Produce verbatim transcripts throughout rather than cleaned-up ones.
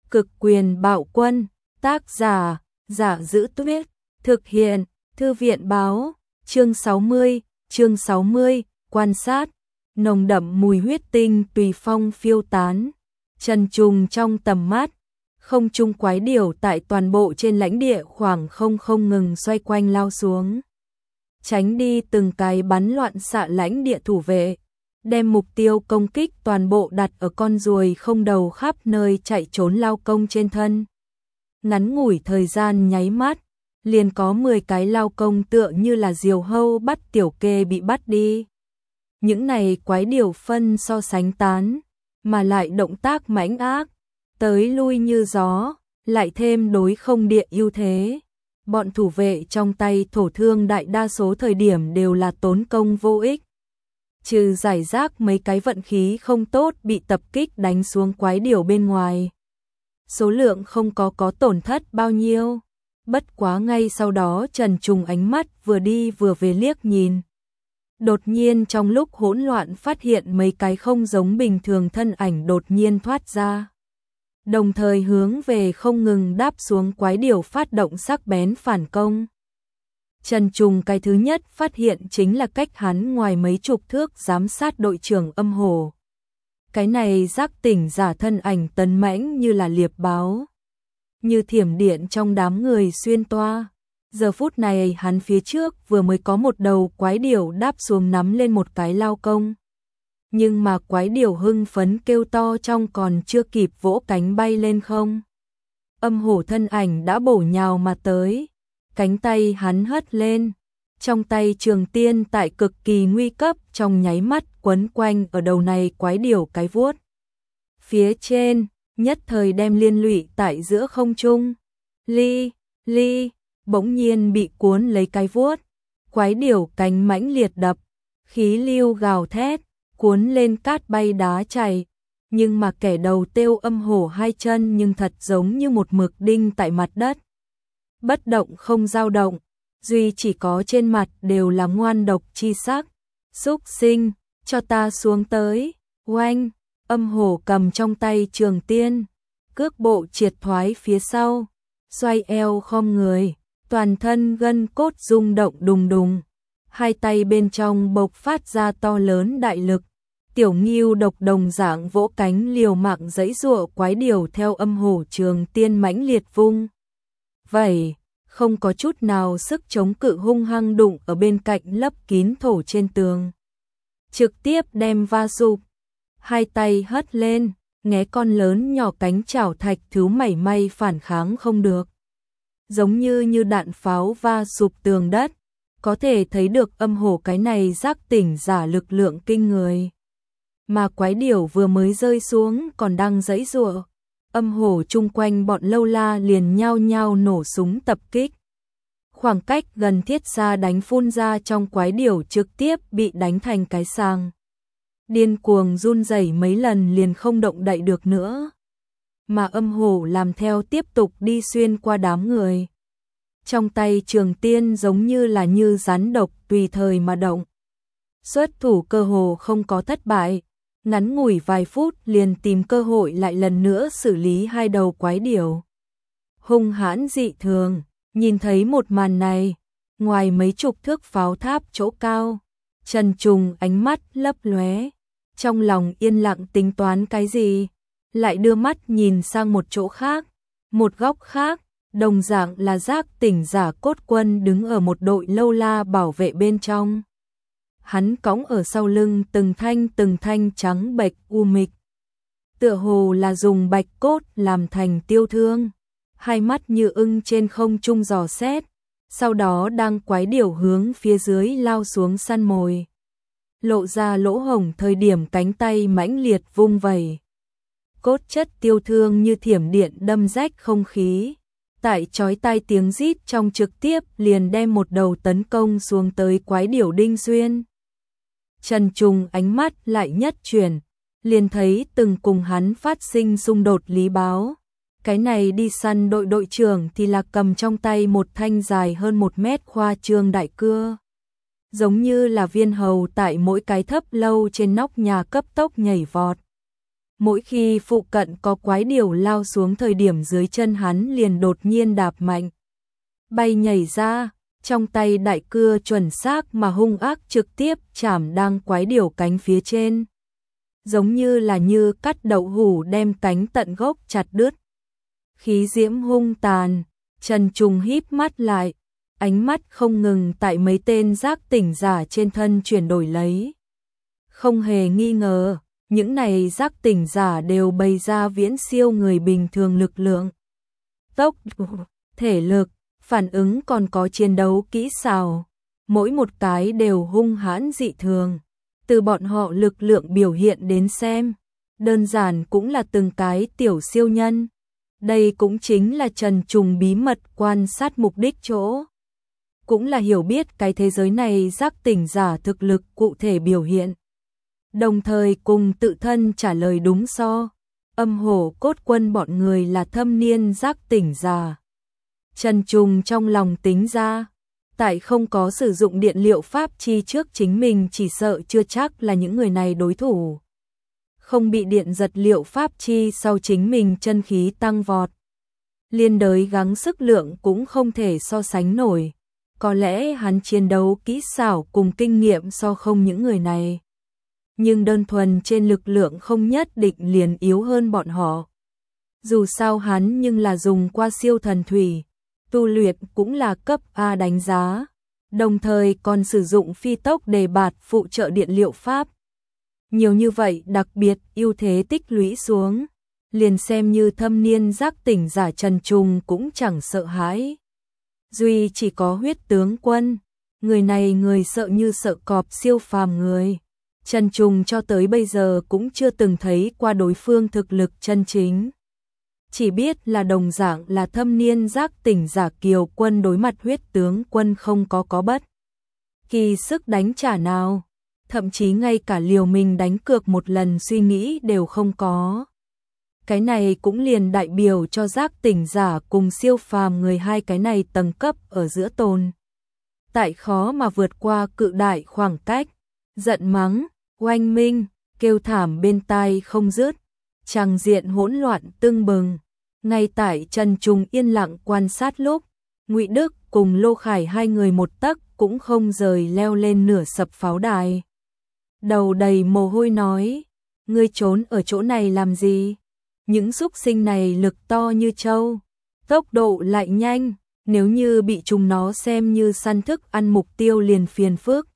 Cực quyền bạo quân, tác giả, Giả Giữ Tuyết, thực hiện, Thư viện báo, chương sáu mươi, chương sáu mươi, quan sát, nồng đậm mùi huyết tinh tùy phong phiêu tán, trần trùng trong tầm mắt, không trung quái điểu tại toàn bộ trên lãnh địa khoảng không không ngừng xoay quanh lao xuống. Tránh đi từng cái bắn loạn xạ lãnh địa thủ vệ, đem mục tiêu công kích toàn bộ đặt ở con ruồi không đầu khắp nơi chạy trốn lao công trên thân. Ngắn ngủi thời gian nháy mắt, liền có mười cái lao công tựa như là diều hâu bắt tiểu kê bị bắt đi. Những này quái điểu phân so sánh tán, mà lại động tác mãnh ác, tới lui như gió, lại thêm đối không địa ưu thế. Bọn thủ vệ trong tay thổ thương đại đa số thời điểm đều là tốn công vô ích. Trừ giải rác mấy cái vận khí không tốt bị tập kích đánh xuống quái điểu bên ngoài. Số lượng không có có tổn thất bao nhiêu. Bất quá ngay sau đó Trần Trùng ánh mắt vừa đi vừa về liếc nhìn. Đột nhiên trong lúc hỗn loạn phát hiện mấy cái không giống bình thường thân ảnh đột nhiên thoát ra. Đồng thời hướng về không ngừng đáp xuống quái điểu phát động sắc bén phản công. Trần Trùng cái thứ nhất phát hiện chính là cách hắn ngoài mấy chục thước giám sát đội trưởng Âm Hổ. Cái này giác tỉnh giả thân ảnh tấn mãnh như là liệp báo, như thiểm điện trong đám người xuyên toa. Giờ phút này hắn phía trước vừa mới có một đầu quái điểu đáp xuống nắm lên một cái lao công. Nhưng mà quái điểu hưng phấn kêu to trong còn chưa kịp vỗ cánh bay lên không. Âm Hổ thân ảnh đã bổ nhào mà tới. Cánh tay hắn hất lên, trong tay trường tiên tại cực kỳ nguy cấp trong nháy mắt quấn quanh ở đầu này quái điểu cái vuốt. Phía trên, nhất thời đem liên lụy tại giữa không trung. Ly, ly, bỗng nhiên bị cuốn lấy cái vuốt. Quái điểu cánh mãnh liệt đập, khí lưu gào thét, cuốn lên cát bay đá chảy. Nhưng mà kẻ đầu tiêu Âm Hổ hai chân nhưng thật giống như một mực đinh tại mặt đất. Bất động không dao động, duy chỉ có trên mặt đều là ngoan độc chi sắc. Xúc sinh, cho ta xuống tới. Oanh, Âm Hổ cầm trong tay trường tiên, cước bộ triệt thoái phía sau, xoay eo khom người, toàn thân gân cốt rung động đùng đùng, hai tay bên trong bộc phát ra to lớn đại lực. Tiểu Ngưu độc đồng dạng vỗ cánh liều mạng giãy giụa quái điểu theo Âm Hổ trường tiên mãnh liệt vung. Vậy, không có chút nào sức chống cự, hung hăng đụng ở bên cạnh lấp kín thổ trên tường. Trực tiếp đem va sụp, hai tay hất lên, nghé con lớn nhỏ cánh chảo thạch thứ mảy may phản kháng không được. Giống như như đạn pháo va sụp tường đất, có thể thấy được Âm Hổ cái này giác tỉnh giả lực lượng kinh người. Mà quái điểu vừa mới rơi xuống còn đang giãy giụa. Âm Hổ chung quanh bọn lâu la liền nhao nhao nổ súng tập kích. Khoảng cách gần thiết xa đánh phun ra trong quái điểu trực tiếp bị đánh thành cái sàng. Điên cuồng run rẩy mấy lần liền không động đậy được nữa. Mà Âm Hổ làm theo tiếp tục đi xuyên qua đám người. Trong tay trường tiên giống như là như rắn độc tùy thời mà động. Xuất thủ cơ hồ không có thất bại. Ngắn ngủi vài phút liền tìm cơ hội lại lần nữa xử lý hai đầu quái điểu. Hung hãn dị thường, nhìn thấy một màn này, ngoài mấy chục thước pháo tháp chỗ cao, Trần Trùng ánh mắt lấp lóe, trong lòng yên lặng tính toán cái gì, lại đưa mắt nhìn sang một chỗ khác, một góc khác, đồng dạng là giác tỉnh giả cốt quân đứng ở một đội lâu la bảo vệ bên trong. Hắn cõng ở sau lưng từng thanh từng thanh trắng bệch u mịch. Tựa hồ là dùng bạch cốt làm thành tiêu thương. Hai mắt như ưng trên không trung dò xét. Sau đó đang quái điểu hướng phía dưới lao xuống săn mồi. Lộ ra lỗ hổng thời điểm cánh tay mãnh liệt vung vẩy. Cốt chất tiêu thương như thiểm điện đâm rách không khí. Tại chói tai tiếng rít trong trực tiếp liền đem một đầu tấn công xuống tới quái điểu đinh xuyên. Trần Trùng ánh mắt lại nhất chuyển, liền thấy từng cùng hắn phát sinh xung đột lý báo. Cái này đi săn đội đội trưởng thì là cầm trong tay một thanh dài hơn một mét khoa trương đại cưa. Giống như là viên hầu tại mỗi cái thấp lâu trên nóc nhà cấp tốc nhảy vọt. Mỗi khi phụ cận có quái điểu lao xuống thời điểm dưới chân hắn liền đột nhiên đạp mạnh, bay nhảy ra, trong tay đại cưa chuẩn xác mà hung ác trực tiếp chảm đang quái điểu cánh phía trên. Giống như là như cắt đậu hủ đem cánh tận gốc chặt đứt. Khí diễm hung tàn, Trần Trùng híp mắt lại, ánh mắt không ngừng tại mấy tên giác tỉnh giả trên thân chuyển đổi lấy. Không hề nghi ngờ, những này giác tỉnh giả đều bày ra viễn siêu người bình thường lực lượng. Tốc độ, thể lực, phản ứng còn có chiến đấu kỹ xảo, mỗi một cái đều hung hãn dị thường. Từ bọn họ lực lượng biểu hiện đến xem, đơn giản cũng là từng cái tiểu siêu nhân. Đây cũng chính là Trần Trùng bí mật quan sát mục đích chỗ. Cũng là hiểu biết cái thế giới này giác tỉnh giả thực lực cụ thể biểu hiện. Đồng thời cùng tự thân trả lời đúng so. Âm hổ cốt quân bọn người là thâm niên giác tỉnh giả. Trần Trùng trong lòng tính ra, tại không có sử dụng điện liệu pháp chi trước chính mình chỉ sợ chưa chắc là những người này đối thủ. Không bị điện giật liệu pháp chi sau chính mình chân khí tăng vọt. Liên đới gắng sức lượng cũng không thể so sánh nổi. Có lẽ hắn chiến đấu kỹ xảo cùng kinh nghiệm so không những người này. Nhưng đơn thuần trên lực lượng không nhất định liền yếu hơn bọn họ. Dù sao hắn nhưng là dùng qua siêu thần thủy, tu luyện cũng là cấp A đánh giá, đồng thời còn sử dụng phi tốc đề bạt phụ trợ điện liệu pháp. Nhiều như vậy đặc biệt ưu thế tích lũy xuống, liền xem như thâm niên giác tỉnh giả Trần Trùng cũng chẳng sợ hãi. Duy chỉ có huyết tướng quân, người này người sợ như sợ cọp siêu phàm người. Trần Trùng cho tới bây giờ cũng chưa từng thấy qua đối phương thực lực chân chính. Chỉ biết là đồng dạng là thâm niên giác tỉnh giả Kiều Quân đối mặt huyết tướng quân không có có bất kỳ sức đánh trả nào, thậm chí ngay cả liều mình đánh cược một lần suy nghĩ đều không có. Cái này cũng liền đại biểu cho giác tỉnh giả cùng siêu phàm người hai cái này tầng cấp ở giữa tồn. Tại khó mà vượt qua cự đại khoảng cách, giận mắng, oanh minh, kêu thảm bên tai không dứt, tràng diện hỗn loạn tưng bừng. Ngay tại Trần Trùng yên lặng quan sát lúc, Ngụy Đức cùng Lô Khải hai người một tấc cũng không rời leo lên nửa sập pháo đài. Đầu đầy mồ hôi nói, ngươi trốn ở chỗ này làm gì? Những xúc sinh này lực to như trâu, tốc độ lại nhanh, nếu như bị chúng nó xem như săn thức ăn mục tiêu liền phiền phức.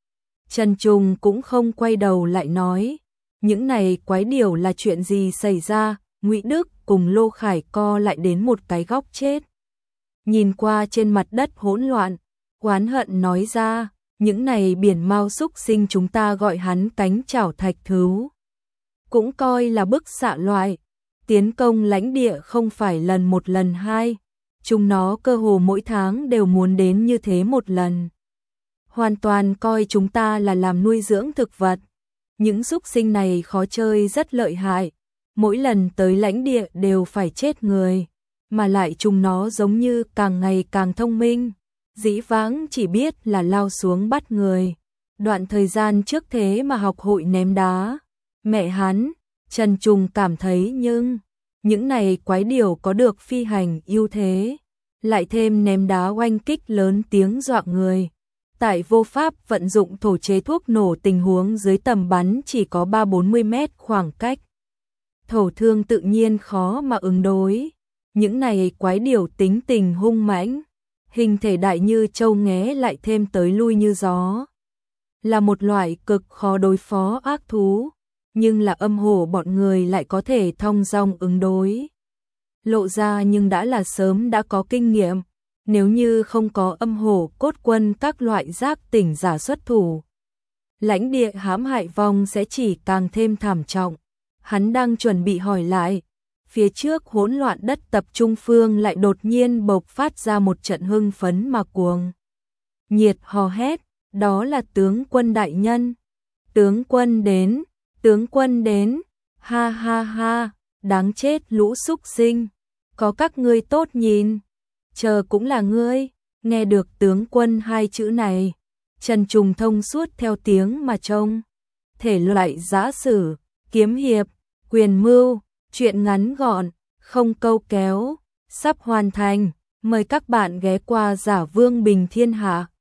Trần Trùng cũng không quay đầu lại nói, những này quái điểu là chuyện gì xảy ra? Ngụy Đức cùng Lô Khải co lại đến một cái góc chết. Nhìn qua trên mặt đất hỗn loạn, oán hận nói ra, những này biển mao xúc sinh chúng ta gọi hắn cánh chảo thạch thứu. Cũng coi là bức xạ loại, tiến công lãnh địa không phải lần một lần hai, chúng nó cơ hồ mỗi tháng đều muốn đến như thế một lần. Hoàn toàn coi chúng ta là làm nuôi dưỡng thực vật. Những xúc sinh này khó chơi rất lợi hại. Mỗi lần tới lãnh địa đều phải chết người, mà lại chúng nó giống như càng ngày càng thông minh, dĩ vãng chỉ biết là lao xuống bắt người. Đoạn thời gian trước thế mà học hội ném đá. Mẹ hắn, Trần Trùng cảm thấy nhưng, những này quái điểu có được phi hành ưu thế, lại thêm ném đá oanh kích lớn tiếng dọa người. Tại vô pháp vận dụng thổ chế thuốc nổ tình huống dưới tầm bắn chỉ có ba bốn mươi mét khoảng cách. Thổ thương tự nhiên khó mà ứng đối. Những này quái điểu tính tình hung mãnh, hình thể đại như trâu nghé lại thêm tới lui như gió. Là một loại cực khó đối phó ác thú, nhưng là âm hổ bọn người lại có thể thong dong ứng đối. Lộ ra nhưng đã là sớm đã có kinh nghiệm, nếu như không có âm hổ cốt quân các loại giác tỉnh giả xuất thủ, lãnh địa hãm hại vong sẽ chỉ càng thêm thảm trọng. Hắn đang chuẩn bị hỏi lại, phía trước hỗn loạn đất tập trung phương lại đột nhiên bộc phát ra một trận hưng phấn mà cuồng nhiệt hò hét, đó là tướng quân đại nhân. Tướng quân đến, tướng quân đến, ha ha ha, đáng chết lũ súc sinh, có các ngươi tốt nhìn, chờ cũng là ngươi. Nghe được tướng quân hai chữ này, Trần Trùng thông suốt theo tiếng mà trông, thể loại giã sử, kiếm hiệp, Quyền mưu, chuyện ngắn gọn, không câu kéo, sắp hoàn thành. Mời các bạn ghé qua Giả Vương Bình Thiên Hạ.